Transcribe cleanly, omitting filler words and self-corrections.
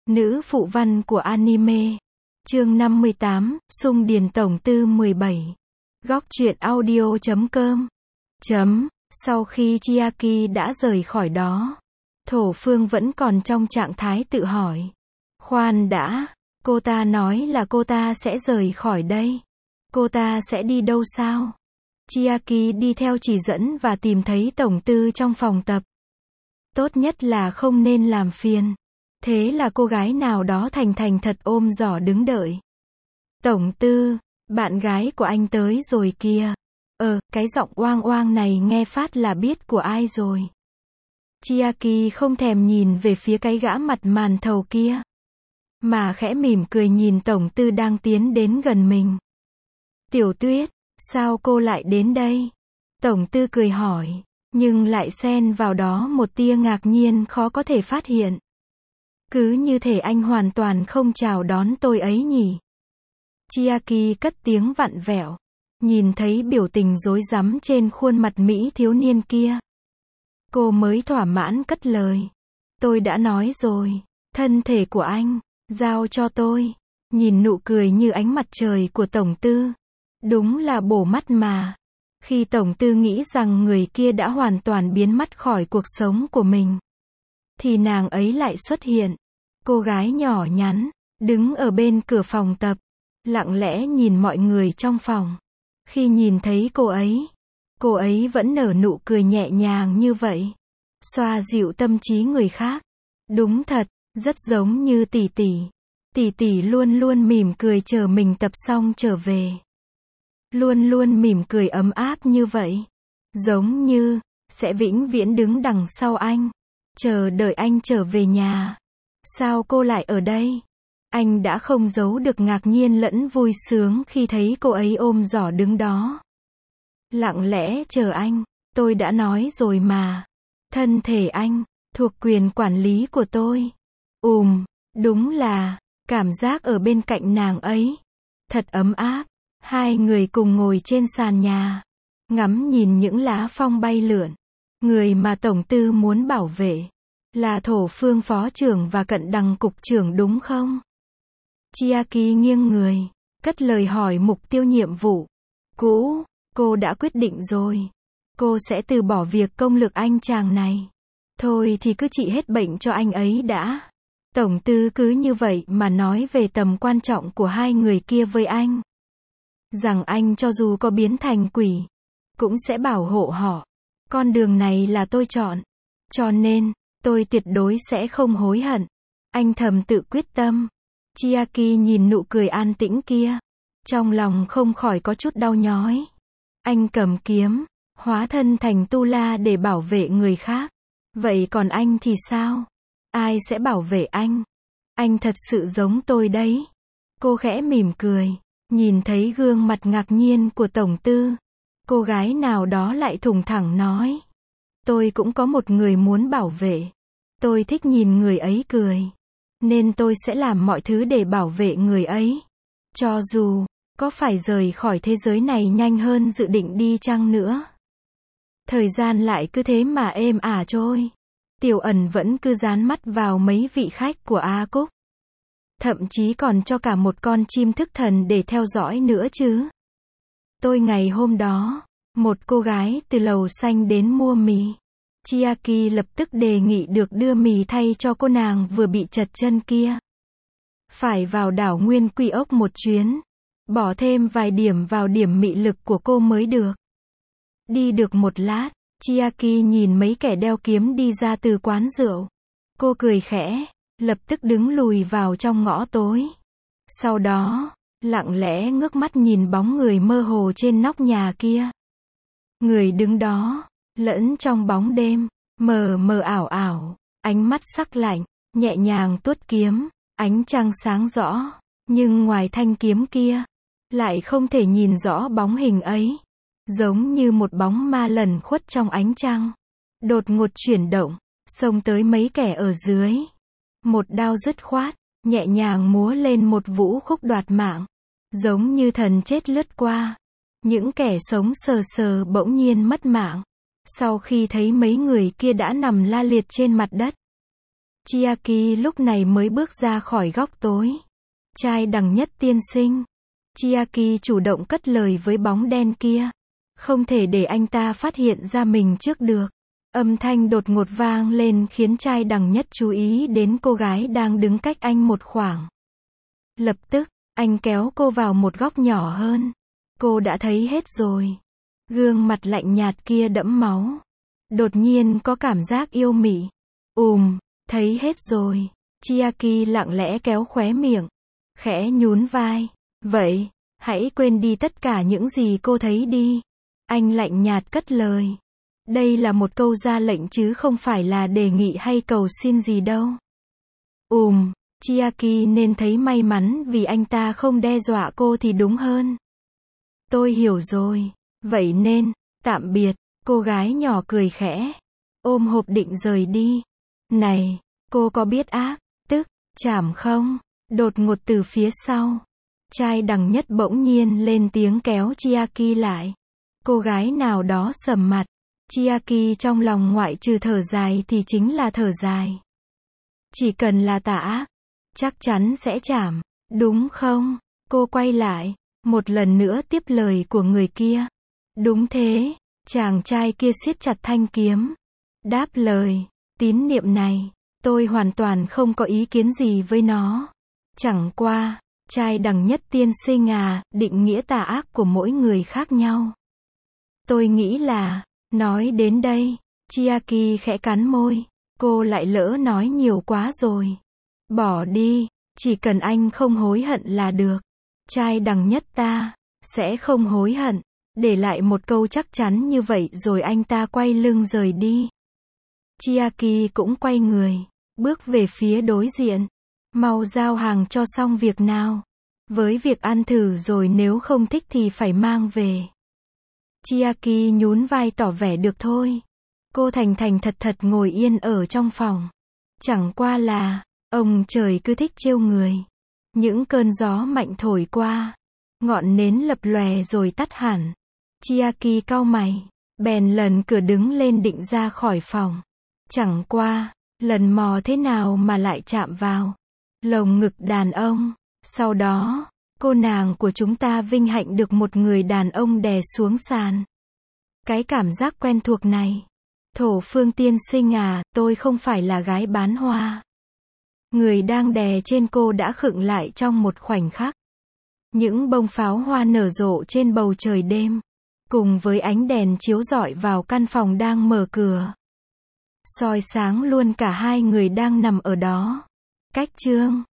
Nữ phụ văn của anime. Chương 58, Sung Điền Tổng Tư 17. Góc truyện audio.com. Sau khi Chiaki đã rời khỏi đó, Thổ Phương vẫn còn trong trạng thái tự hỏi. Khoan đã, cô ta nói là cô ta sẽ rời khỏi đây. Cô ta sẽ đi đâu sao? Chiaki đi theo chỉ dẫn và tìm thấy Tổng Tư trong phòng tập. Tốt nhất là không nên làm phiền. Thế là cô gái nào đó thành thật ôm giỏ đứng đợi. Tổng Tư, bạn gái của anh tới rồi kìa. Cái giọng oang oang này nghe phát là biết của ai rồi. Chiaki không thèm nhìn về phía cái gã mặt màn thầu kia, mà khẽ mỉm cười nhìn Tổng Tư đang tiến đến gần mình. Tiểu Tuyết, sao cô lại đến đây? Tổng Tư cười hỏi, nhưng lại xen vào đó một tia ngạc nhiên khó có thể phát hiện. Cứ như thể anh hoàn toàn không chào đón tôi ấy nhỉ? Chiaki cất tiếng vặn vẹo, nhìn thấy biểu tình rối rắm trên khuôn mặt Mỹ thiếu niên kia. Cô mới thỏa mãn cất lời. Tôi đã nói rồi, thân thể của anh, giao cho tôi. Nhìn nụ cười như ánh mặt trời của Tổng Tư. Đúng là bổ mắt mà. Khi Tổng Tư nghĩ rằng người kia đã hoàn toàn biến mất khỏi cuộc sống của mình, thì nàng ấy lại xuất hiện. Cô gái nhỏ nhắn, đứng ở bên cửa phòng tập, lặng lẽ nhìn mọi người trong phòng. Khi nhìn thấy cô ấy vẫn nở nụ cười nhẹ nhàng như vậy, xoa dịu tâm trí người khác. Đúng thật, rất giống như tỷ tỷ. Tỷ tỷ luôn luôn mỉm cười chờ mình tập xong trở về. Luôn luôn mỉm cười ấm áp như vậy. Giống như, sẽ vĩnh viễn đứng đằng sau anh, chờ đợi anh trở về nhà. Sao cô lại ở đây? Anh đã không giấu được ngạc nhiên lẫn vui sướng khi thấy cô ấy ôm giỏ đứng đó. Lặng lẽ chờ anh, tôi đã nói rồi mà. Thân thể anh, thuộc quyền quản lý của tôi. Đúng là, cảm giác ở bên cạnh nàng ấy. Thật ấm áp. Hai người cùng ngồi trên sàn nhà, ngắm nhìn những lá phong bay lượn. Người mà Tổng Tư muốn bảo vệ là Thổ Phương phó trưởng và Cận Đằng cục trưởng đúng không? Chiaki nghiêng người, cất lời hỏi mục tiêu nhiệm vụ cũ. Cô đã quyết định rồi. Cô sẽ từ bỏ việc công lược anh chàng này. Thôi thì cứ trị hết bệnh cho anh ấy đã. Tổng Tư cứ như vậy mà nói về tầm quan trọng của hai người kia với anh. Rằng anh cho dù có biến thành quỷ, cũng sẽ bảo hộ họ. Con đường này là tôi chọn. Cho nên, tôi tuyệt đối sẽ không hối hận. Anh thầm tự quyết tâm. Chiaki nhìn nụ cười an tĩnh kia, trong lòng không khỏi có chút đau nhói. Anh cầm kiếm, hóa thân thành tu la để bảo vệ người khác. Vậy còn anh thì sao? Ai sẽ bảo vệ anh? Anh thật sự giống tôi đấy. Cô khẽ mỉm cười, nhìn thấy gương mặt ngạc nhiên của Tổng Tư. Cô gái nào đó lại thủng thẳng nói. Tôi cũng có một người muốn bảo vệ. Tôi thích nhìn người ấy cười. Nên tôi sẽ làm mọi thứ để bảo vệ người ấy. Cho dù, có phải rời khỏi thế giới này nhanh hơn dự định đi chăng nữa. Thời gian lại cứ thế mà êm ả trôi. Tiểu Ẩn vẫn cứ dán mắt vào mấy vị khách của A Cúc. Thậm chí còn cho cả một con chim thức thần để theo dõi nữa chứ. Ngày hôm đó, một cô gái từ lầu xanh đến mua mì. Chiaki lập tức đề nghị được đưa mì thay cho cô nàng vừa bị trật chân kia. Phải vào đảo Nguyên Quy Ốc một chuyến. Bỏ thêm vài điểm vào điểm mị lực của cô mới được. Đi được một lát, Chiaki nhìn mấy kẻ đeo kiếm đi ra từ quán rượu. Cô cười khẽ, lập tức đứng lùi vào trong ngõ tối. Sau đó, lặng lẽ ngước mắt nhìn bóng người mơ hồ trên nóc nhà kia. Người đứng đó, lẫn trong bóng đêm, mờ mờ ảo ảo, ánh mắt sắc lạnh, nhẹ nhàng tuốt kiếm, ánh trăng sáng rõ, nhưng ngoài thanh kiếm kia, lại không thể nhìn rõ bóng hình ấy. Giống như một bóng ma lẩn khuất trong ánh trăng. Đột ngột chuyển động, xông tới mấy kẻ ở dưới. Một đao dứt khoát, nhẹ nhàng múa lên một vũ khúc đoạt mạng. Giống như thần chết lướt qua. Những kẻ sống sờ sờ bỗng nhiên mất mạng. Sau khi thấy mấy người kia đã nằm la liệt trên mặt đất. Chiaki lúc này mới bước ra khỏi góc tối. Trai đằng nhất tiên sinh. Chiaki chủ động cất lời với bóng đen kia. Không thể để anh ta phát hiện ra mình trước được. Âm thanh đột ngột vang lên khiến trai đằng nhất chú ý đến cô gái đang đứng cách anh một khoảng. Lập tức, anh kéo cô vào một góc nhỏ hơn. Cô đã thấy hết rồi. Gương mặt lạnh nhạt kia đẫm máu. Đột nhiên có cảm giác yêu mị. Thấy hết rồi. Chiaki lặng lẽ kéo khóe miệng. Khẽ nhún vai. Vậy, hãy quên đi tất cả những gì cô thấy đi. Anh lạnh nhạt cất lời. Đây là một câu ra lệnh chứ không phải là đề nghị hay cầu xin gì đâu. Chiaki nên thấy may mắn vì anh ta không đe dọa cô thì đúng hơn. Tôi hiểu rồi. Vậy nên, tạm biệt. Cô gái nhỏ cười khẽ. Ôm hộp định rời đi. Này, cô có biết ác, tức, chảm không? Đột ngột từ phía sau. Trai đằng nhất bỗng nhiên lên tiếng kéo Chiaki lại. Cô gái nào đó sầm mặt. Chiaki trong lòng ngoại trừ thở dài thì chính là thở dài. Chỉ cần là tà ác, chắc chắn sẽ chảm, đúng không? Cô quay lại, một lần nữa tiếp lời của người kia. Đúng thế, chàng trai kia siết chặt thanh kiếm. Đáp lời, tín niệm này, tôi hoàn toàn không có ý kiến gì với nó. Chẳng qua, trai đằng nhất tiên sinh à, định nghĩa tà ác của mỗi người khác nhau. Tôi nghĩ là, nói đến đây, Chiaki khẽ cắn môi. Cô lại lỡ nói nhiều quá rồi. Bỏ đi, chỉ cần anh không hối hận là được. Trai đằng nhất ta, sẽ không hối hận. Để lại một câu chắc chắn như vậy rồi anh ta quay lưng rời đi. Chiaki cũng quay người, bước về phía đối diện. Mau giao hàng cho xong việc nào. Với việc ăn thử rồi nếu không thích thì phải mang về. Chiaki nhún vai tỏ vẻ được thôi. Cô thành thành thật thật ngồi yên ở trong phòng. Chẳng qua là, ông trời cứ thích trêu người. Những cơn gió mạnh thổi qua. Ngọn nến lập lòe rồi tắt hẳn. Chiaki cau mày. Bèn lần cửa đứng lên định ra khỏi phòng. Chẳng qua, lần mò thế nào mà lại chạm vào lồng ngực đàn ông. Sau đó, cô nàng của chúng ta vinh hạnh được một người đàn ông đè xuống sàn. Cái cảm giác quen thuộc này. Thổ Phương tiên sinh à, tôi không phải là gái bán hoa. Người đang đè trên cô đã khựng lại trong một khoảnh khắc. Những bông pháo hoa nở rộ trên bầu trời đêm. Cùng với ánh đèn chiếu rọi vào căn phòng đang mở cửa. Soi sáng luôn cả hai người đang nằm ở đó. Cách chương